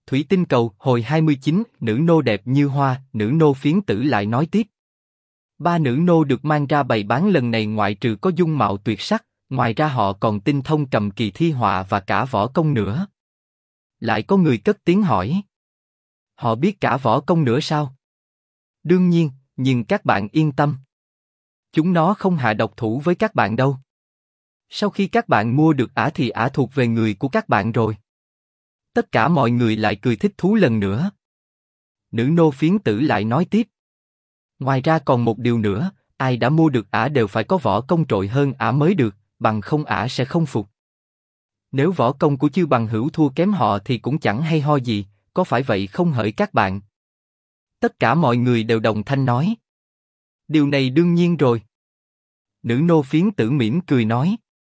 Thủy tinh cầu, hồi 29, nữ nô đẹp như hoa, nữ nô phiến tử lại nói tiếp. Ba nữ nô được mang ra bày bán lần này ngoại trừ có dung mạo tuyệt sắc, ngoài ra họ còn tinh thông cầm kỳ thi họa và cả võ công nữa. Lại có người cất tiếng hỏi. Họ biết cả võ công nữa sao? Đương nhiên, nhưng các bạn yên tâm. Chúng nó không hạ độc thủ với các bạn đâu. Sau khi các bạn mua được ả thì ả thuộc về người của các bạn rồi. Tất cả mọi người lại cười thích thú lần nữa. Nữ nô phiến tử lại nói tiếp. Ngoài ra còn một điều nữa, ai đã mua được ả đều phải có võ công trội hơn ả mới được, bằng không ả sẽ không phục. Nếu võ công của chư bằng hữu thua kém họ thì cũng chẳng hay ho gì, có phải vậy không hỡi các bạn? Tất cả mọi người đều đồng thanh nói. Điều này đương nhiên rồi. Nữ nô phiến tử mỉm cười nói.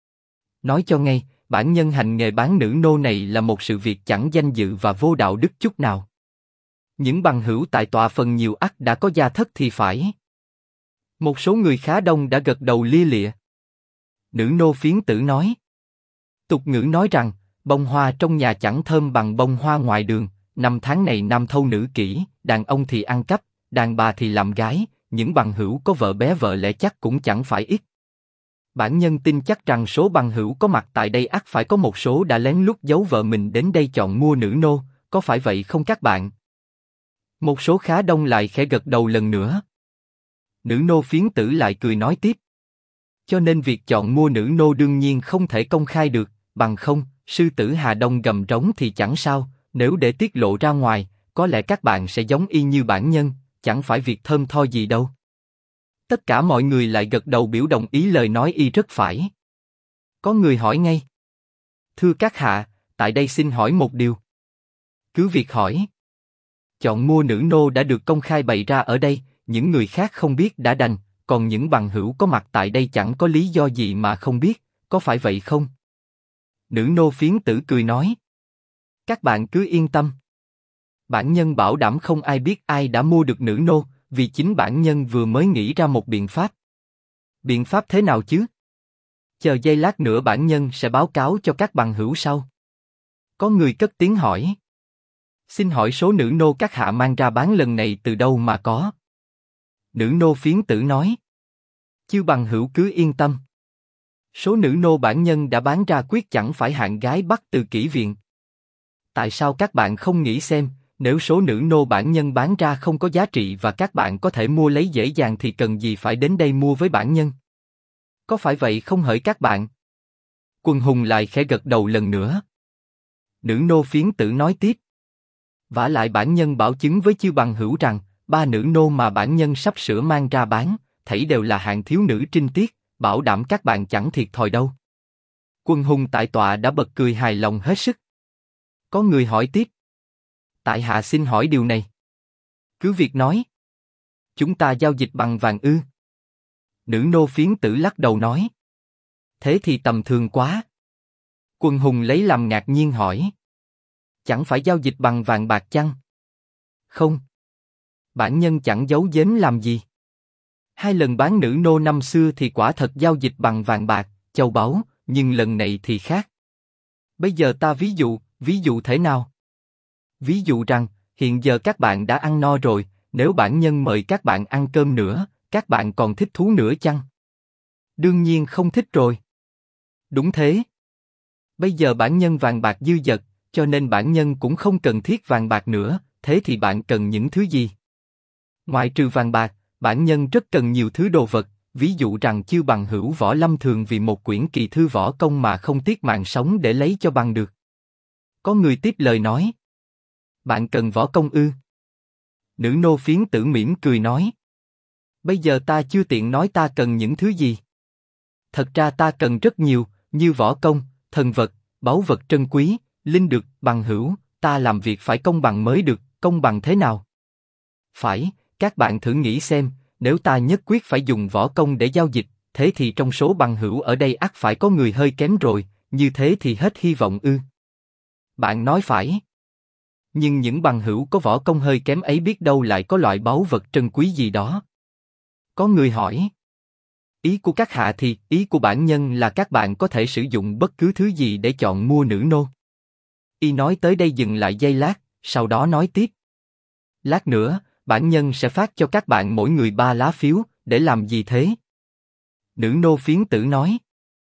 Nói cho ngay, bản nhân hành nghề bán nữ nô này là một sự việc chẳng danh dự và vô đạo đức chút nào. Những bằng hữu tại tòa phần nhiều ắt đã có gia thất thì phải. Một số người khá đông đã gật đầu lia lịa. Nữ nô phiến tử nói. Tục ngữ nói rằng, bông hoa trong nhà chẳng thơm bằng bông hoa ngoài đường, năm tháng này nam thâu nữ kỹ, đàn ông thì ăn cắp, đàn bà thì làm gái, những bằng hữu có vợ bé vợ lẽ chắc cũng chẳng phải ít. Bản nhân tin chắc rằng số bằng hữu có mặt tại đây ắt phải có một số đã lén lút giấu vợ mình đến đây chọn mua nữ nô, có phải vậy không các bạn? Một số khá đông lại khẽ gật đầu lần nữa. Nữ nô phiến tử lại cười nói tiếp. Cho nên việc chọn mua nữ nô đương nhiên không thể công khai được, bằng không, sư tử Hà Đông gầm trống thì chẳng sao, nếu để tiết lộ ra ngoài, có lẽ các bạn sẽ giống y như bản nhân, chẳng phải việc thơm tho gì đâu. Tất cả mọi người lại gật đầu biểu đồng ý lời nói y rất phải. Có người hỏi ngay. Thưa các hạ, tại đây xin hỏi một điều. Cứ việc hỏi. Chọn mua nữ nô đã được công khai bày ra ở đây, những người khác không biết đã đành, còn những bằng hữu có mặt tại đây chẳng có lý do gì mà không biết, có phải vậy không? Nữ nô phiến tử cười nói. Các bạn cứ yên tâm. Bản nhân bảo đảm không ai biết ai đã mua được nữ nô, vì chính bản nhân vừa mới nghĩ ra một biện pháp. Biện pháp thế nào chứ? Chờ giây lát nữa bản nhân sẽ báo cáo cho các bằng hữu sau. Có người cất tiếng hỏi. Xin hỏi số nữ nô các hạ mang ra bán lần này từ đâu mà có? Nữ nô phiến tử nói. Chư bằng hữu cứ yên tâm. Số nữ nô bản nhân đã bán ra quyết chẳng phải hạng gái bắt từ kỹ viện. Tại sao các bạn không nghĩ xem, nếu số nữ nô bản nhân bán ra không có giá trị và các bạn có thể mua lấy dễ dàng thì cần gì phải đến đây mua với bản nhân? Có phải vậy không hỡi các bạn? Quần hùng lại khẽ gật đầu lần nữa. Nữ nô phiến tử nói tiếp. Vả lại bản nhân bảo chứng với chư bằng hữu rằng, ba nữ nô mà bản nhân sắp sửa mang ra bán, thảy đều là hạng thiếu nữ trinh tiết, bảo đảm các bạn chẳng thiệt thòi đâu. Quần hùng tại tọa đã bật cười hài lòng hết sức. Có người hỏi tiếp. Tại hạ xin hỏi điều này. Cứ việc nói. Chúng ta giao dịch bằng vàng ư? Nữ nô phiến tử lắc đầu nói. Thế thì tầm thường quá. Quần hùng lấy làm ngạc nhiên hỏi. Chẳng phải giao dịch bằng vàng bạc chăng? Không. Bản nhân chẳng giấu giếm làm gì. 2 lần bán nữ nô năm xưa thì quả thật giao dịch bằng vàng bạc, châu báu, nhưng lần này thì khác. Bây giờ ta ví dụ thế nào? Ví dụ rằng, hiện giờ các bạn đã ăn no rồi, nếu bản nhân mời các bạn ăn cơm nữa, các bạn còn thích thú nữa chăng? Đương nhiên không thích rồi. Đúng thế. Bây giờ bản nhân vàng bạc dư dật, cho nên bản nhân cũng không cần thiết vàng bạc nữa, thế thì bạn cần những thứ gì? Ngoại trừ vàng bạc, bản nhân rất cần nhiều thứ đồ vật, ví dụ rằng chư bằng hữu Võ Lâm thường vì một quyển kỳ thư võ công mà không tiếc mạng sống để lấy cho bằng được. Có người tiếp lời nói. Bạn cần võ công ư? Nữ nô phiến tử mỉm cười nói. Bây giờ ta chưa tiện nói ta cần những thứ gì. Thật ra ta cần rất nhiều, như võ công, thần vật, báu vật trân quý, linh dược, bằng hữu, ta làm việc phải công bằng mới được, công bằng thế nào? Phải, các bạn thử nghĩ xem, nếu ta nhất quyết phải dùng võ công để giao dịch, thế thì trong số bằng hữu ở đây ắt phải có người hơi kém rồi, như thế thì hết hy vọng ư? Bạn nói phải. Nhưng những bằng hữu có võ công hơi kém ấy biết đâu lại có loại báu vật trân quý gì đó. Có người hỏi. Ý của các hạ thì, ý của bản nhân là các bạn có thể sử dụng bất cứ thứ gì để chọn mua nữ nô. Y nói tới đây dừng lại giây lát, sau đó nói tiếp. Lát nữa, bản nhân sẽ phát cho các bạn mỗi người 3 lá phiếu, để làm gì thế? Nữ nô phiến tử nói.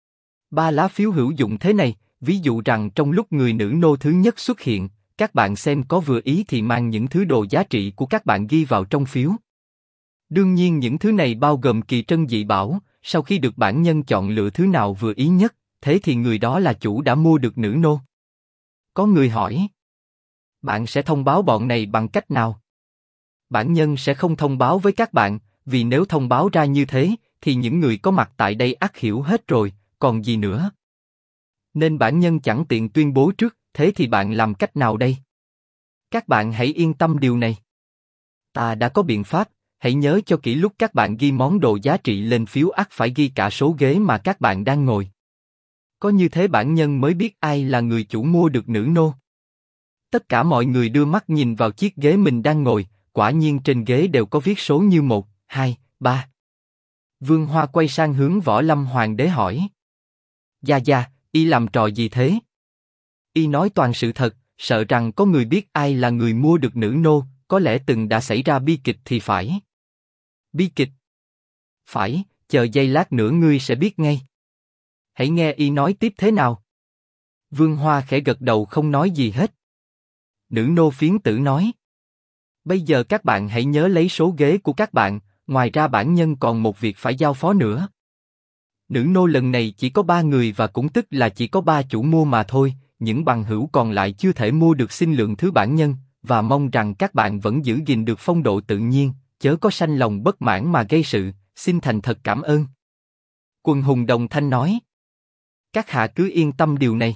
3 lá phiếu hữu dụng thế này, ví dụ rằng trong lúc người nữ nô thứ nhất xuất hiện, các bạn xem có vừa ý thì mang những thứ đồ giá trị của các bạn ghi vào trong phiếu. Đương nhiên những thứ này bao gồm kỳ trân dị bảo, sau khi được bản nhân chọn lựa thứ nào vừa ý nhất, thế thì người đó là chủ đã mua được nữ nô. Có người hỏi. Bạn sẽ thông báo bọn này bằng cách nào? Bản nhân sẽ không thông báo với các bạn, vì nếu thông báo ra như thế, thì những người có mặt tại đây ắt hiểu hết rồi, còn gì nữa. Nên bản nhân chẳng tiện tuyên bố trước, thế thì bạn làm cách nào đây? Các bạn hãy yên tâm điều này. Ta đã có biện pháp, hãy nhớ cho kỹ lúc các bạn ghi món đồ giá trị lên phiếu ắt phải ghi cả số ghế mà các bạn đang ngồi. Có như thế bản nhân mới biết ai là người chủ mua được nữ nô. Tất cả mọi người đưa mắt nhìn vào chiếc ghế mình đang ngồi, quả nhiên trên ghế đều có viết số như 1, 2, 3. Vương Hoa quay sang hướng Võ Lâm Hoàng đế hỏi. Gia Gia, y làm trò gì thế? Y nói toàn sự thật, sợ rằng có người biết ai là người mua được nữ nô, có lẽ từng đã xảy ra bi kịch thì phải. Bi kịch? Phải, chờ giây lát nữa ngươi sẽ biết ngay. Hãy nghe y nói tiếp thế nào. Vương Hoa khẽ gật đầu không nói gì hết. Nữ nô phiến tử nói. Bây giờ các bạn hãy nhớ lấy số ghế của các bạn, ngoài ra bản nhân còn một việc phải giao phó nữa. Nữ nô lần này chỉ có 3 người và cũng tức là chỉ có 3 chủ mua mà thôi, những bằng hữu còn lại chưa thể mua được xin lượng thứ bản nhân, và mong rằng các bạn vẫn giữ gìn được phong độ tự nhiên, chớ có sanh lòng bất mãn mà gây sự, xin thành thật cảm ơn. Quần hùng đồng thanh nói. Các hạ cứ yên tâm điều này.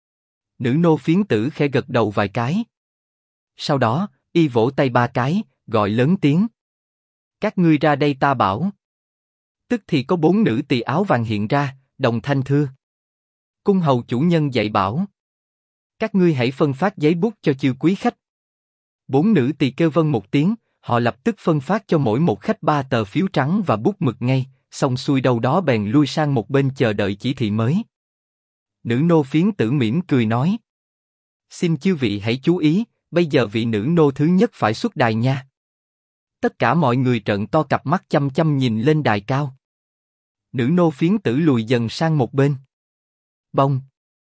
Nữ nô phiến tử khẽ gật đầu vài cái. Sau đó, y vỗ tay 3 cái, gọi lớn tiếng. Các ngươi ra đây ta bảo. Tức thì có 4 nữ tỳ áo vàng hiện ra, đồng thanh thưa. Cung hầu chủ nhân dạy bảo. Các ngươi hãy phân phát giấy bút cho chư quý khách. 4 nữ tỳ kêu vâng một tiếng, họ lập tức phân phát cho mỗi một khách 3 tờ phiếu trắng và bút mực ngay, xong xuôi đâu đó bèn lui sang một bên chờ đợi chỉ thị mới. Nữ nô phiến tử mỉm cười nói. Xin chư vị hãy chú ý, bây giờ vị nữ nô thứ nhất phải xuất đài nha. Tất cả mọi người trợn to cặp mắt chăm chăm nhìn lên đài cao. Nữ nô phiến tử lùi dần sang một bên. Bông.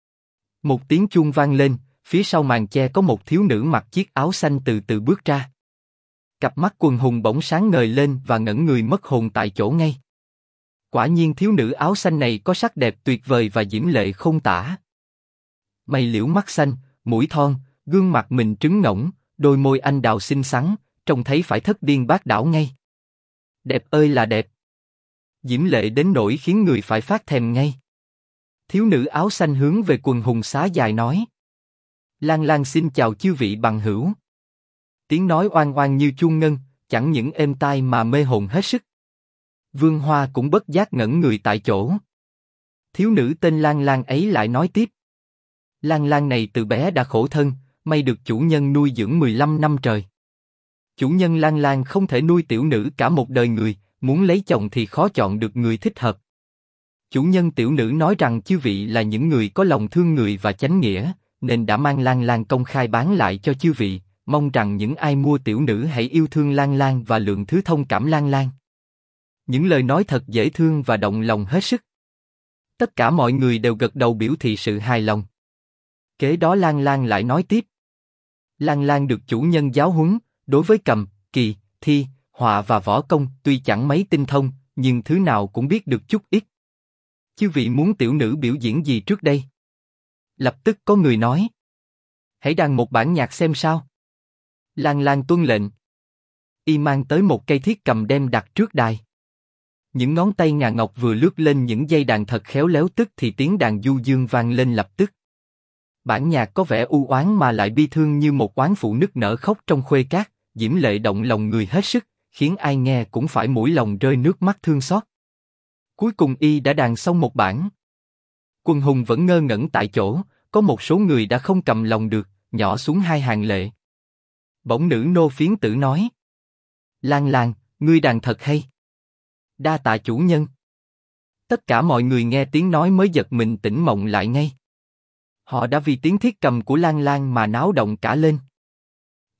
Một tiếng chuông vang lên, phía sau màn che có một thiếu nữ mặc chiếc áo xanh từ từ bước ra. Cặp mắt quần hùng bỗng sáng ngời lên và ngẩn người mất hồn tại chỗ ngay. Quả nhiên thiếu nữ áo xanh này có sắc đẹp tuyệt vời và diễm lệ không tả. Mày liễu mắt xanh, mũi thon, gương mặt mình trứng ngỗng, đôi môi anh đào xinh xắn, trông thấy phải thất điên bát đảo ngay. Đẹp ơi là đẹp. Diễm lệ đến nỗi khiến người phải phát thèm ngay. Thiếu nữ áo xanh hướng về quần hùng xá dài nói. Lan Lan xin chào chư vị bằng hữu. Tiếng nói oang oang như chuông ngân, chẳng những êm tai mà mê hồn hết sức. Vương Hoa cũng bất giác ngẩn người tại chỗ. Thiếu nữ tên Lan Lan ấy lại nói tiếp. Lan Lan này từ bé đã khổ thân, may được chủ nhân nuôi dưỡng 15 năm trời. Chủ nhân Lan Lan không thể nuôi tiểu nữ cả một đời người, muốn lấy chồng thì khó chọn được người thích hợp. Chủ nhân tiểu nữ nói rằng chư vị là những người có lòng thương người và chánh nghĩa, nên đã mang Lan Lan công khai bán lại cho chư vị, mong rằng những ai mua tiểu nữ hãy yêu thương Lan Lan và lượng thứ thông cảm Lan Lan. Những lời nói thật dễ thương và động lòng hết sức. Tất cả mọi người đều gật đầu biểu thị sự hài lòng. Kế đó Lan Lan lại nói tiếp. Lan Lan được chủ nhân giáo huấn, đối với cầm, kỳ, thi, họa và võ công tuy chẳng mấy tinh thông, nhưng thứ nào cũng biết được chút ít. Chư vị muốn tiểu nữ biểu diễn gì trước đây? Lập tức có người nói. Hãy đàn một bản nhạc xem sao. Lan Lan tuân lệnh. Y mang tới một cây thiết cầm đem đặt trước đài. Những ngón tay ngà ngọc vừa lướt lên những dây đàn thật khéo léo tức thì tiếng đàn du dương vang lên lập tức. Bản nhạc có vẻ u oán mà lại bi thương như một oán phụ nức nở khóc trong khuê cát, diễm lệ động lòng người hết sức, khiến ai nghe cũng phải mũi lòng rơi nước mắt thương xót. Cuối cùng y đã đàn xong một bản. Quần hùng vẫn ngơ ngẩn tại chỗ, có một số người đã không cầm lòng được, nhỏ xuống 2 hàng lệ. Bỗng nữ nô phiến tử nói. Lan Lan, ngươi đàn thật hay. Đa tạ chủ nhân. Tất cả mọi người nghe tiếng nói mới giật mình tỉnh mộng lại ngay. Họ đã vì tiếng thiết cầm của Lan Lan mà náo động cả lên.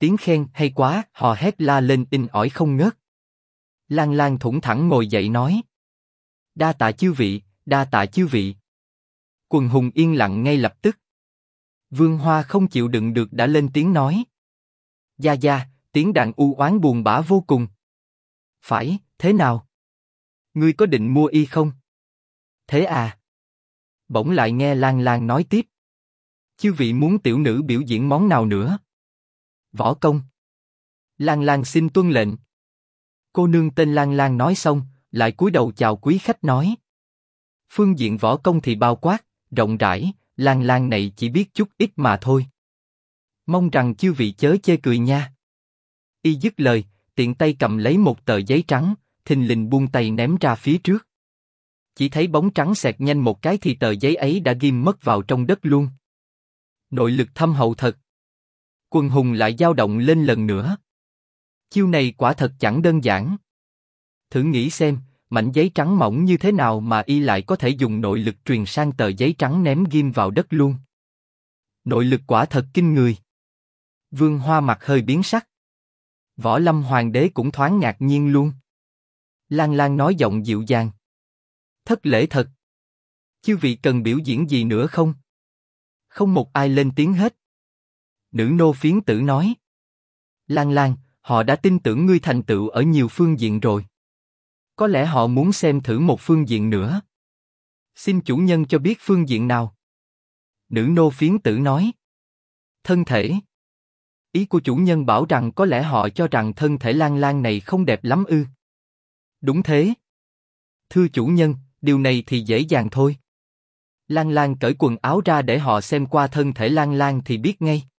Tiếng khen hay quá, hò hét la lên inh ỏi không ngớt. Lan Lan thủng thẳng ngồi dậy nói. Đa tạ chư vị, đa tạ chư vị. Quần hùng yên lặng ngay lập tức. Vương Hoa không chịu đựng được đã lên tiếng nói. Gia Gia, tiếng đàn u oán buồn bã vô cùng. Phải, thế nào? Ngươi có định mua y không? Thế à? Bỗng lại nghe Lan Lan nói tiếp. Chư vị muốn tiểu nữ biểu diễn món nào nữa? Võ công. Lan Lan xin tuân lệnh. Cô nương tên Lan Lan nói xong, lại cúi đầu chào quý khách nói. Phương diện võ công thì bao quát, rộng rãi, Lan Lan này chỉ biết chút ít mà thôi. Mong rằng chư vị chớ chê cười nha. Y dứt lời, tiện tay cầm lấy một tờ giấy trắng, thình lình buông tay ném ra phía trước. Chỉ thấy bóng trắng xẹt nhanh một cái thì tờ giấy ấy đã ghim mất vào trong đất luôn. Nội lực thâm hậu thật. Quần hùng lại dao động lên lần nữa. Chiêu này quả thật chẳng đơn giản. Thử nghĩ xem, mảnh giấy trắng mỏng như thế nào mà y lại có thể dùng nội lực truyền sang tờ giấy trắng ném ghim vào đất luôn. Nội lực quả thật kinh người. Vương Hoa mặt hơi biến sắc. Võ Lâm Hoàng đế cũng thoáng ngạc nhiên luôn. Lan Lan nói giọng dịu dàng. Thất lễ thật. Chư vị cần biểu diễn gì nữa không? Không một ai lên tiếng hết. Nữ nô phiến tử nói. Lan Lan, họ đã tin tưởng ngươi thành tựu ở nhiều phương diện rồi. Có lẽ họ muốn xem thử một phương diện nữa. Xin chủ nhân cho biết phương diện nào? Nữ nô phiến tử nói. Thân thể. Ý của chủ nhân bảo rằng có lẽ họ cho rằng thân thể Lan Lan này không đẹp lắm ư? Đúng thế. Thưa chủ nhân, điều này thì dễ dàng thôi. Lan Lan cởi quần áo ra để họ xem qua thân thể Lan Lan thì biết ngay.